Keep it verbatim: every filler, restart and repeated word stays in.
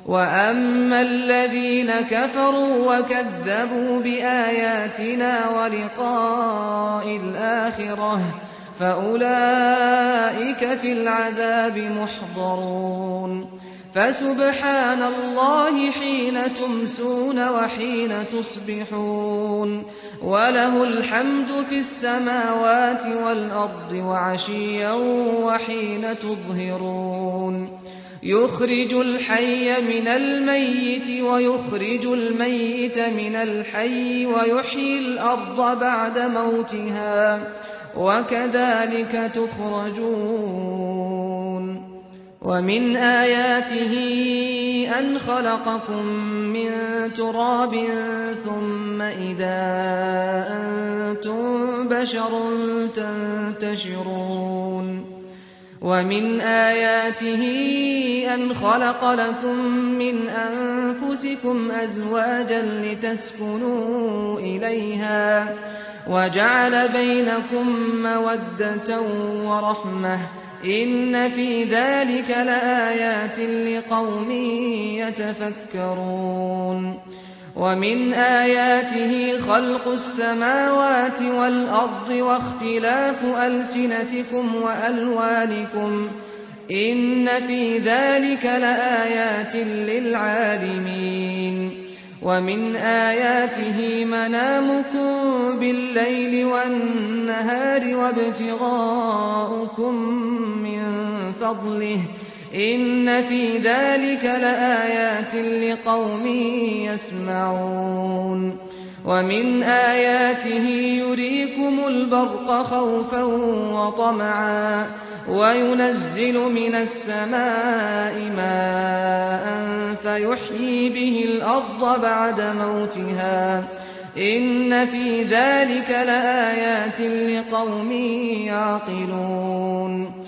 وَأَمَّا الَّذِينَ كَفَرُوا وَكَذَّبُوا بِآيَاتِنَا وَلِقَاءِ الْآخِرَةِ فَأُولَئِكَ فِي الْعَذَابِ مُحْضَرُونَ فَسُبْحَانَ اللَّهِ حِينَ تُمْسُونَ وَحِينَ تُصْبِحُونَ وَلَهُ الْحَمْدُ فِي السَّمَاوَاتِ وَالْأَرْضِ وَعَشِيًّا وَحِينَ تُظْهِرُونَ يُخْرِجُ الْحَيَّ مِنَ الْمَيِّتِ وَيُخْرِجُ الْمَيِّتَ مِنَ الْحَيِّ وَيُحْيِي الْأَرْضَ بَعْدَ مَوْتِهَا وَكَذَلِكَ تُخْرَجُونَ وَمِنْ آيَاتِهِ أَنْ خَلَقَكُم مِّن تُرَابٍ ثُمَّ إِذَا أَنتُم بَشَرٌ تَنتَشِرُونَ وَمِنْ آيَاتِهِ أَنْ خَلَقَ لَكُم مِّنْ أَنفُسِكُمْ أَزْوَاجًا لِّتَسْكُنُوا إِلَيْهَا وَجَعَلَ بَيْنَكُم مَّوَدَّةً وَرَحْمَةً ۚ إِنَّ فِي ذَلِكَ لَآيَاتٍ لِّقَوْمٍ يَتَفَكَّرُونَ وَمِنْ آيَاتِهِ خَلْقُ السَّمَاوَاتِ وَالْأَرْضِ وَاخْتِلَافُ أَلْسِنَتِكُمْ وَأَلْوَانِكُمْ ۚ إِنَّ فِي ذَلِكَ لَآيَاتٍ لِّلْعَالِمِينَ وَمِنْ آيَاتِهِ مَنَامُكُم بِاللَّيْلِ وَالنَّهَارِ وَابْتِغَاؤُكُم مِّن فَضْلِهِ ۚ إِنَّ فِي ذَلِكَ لَآيَاتٍ لِّقَوْمٍ يَسْمَعُونَ وَمِنْ آيَاتِهِ يُرِيكُمُ الْبَرْقَ خَوْفًا وَطَمَعًا وَيُنَزِّلُ مِنَ السَّمَاءِ مَاءً فَيُحْيِي بِهِ الْأَرْضَ بَعْدَ مَوْتِهَا ۚ إِنَّ فِي ذَلِكَ لَآيَاتٍ لِّقَوْمٍ يَعْقِلُونَ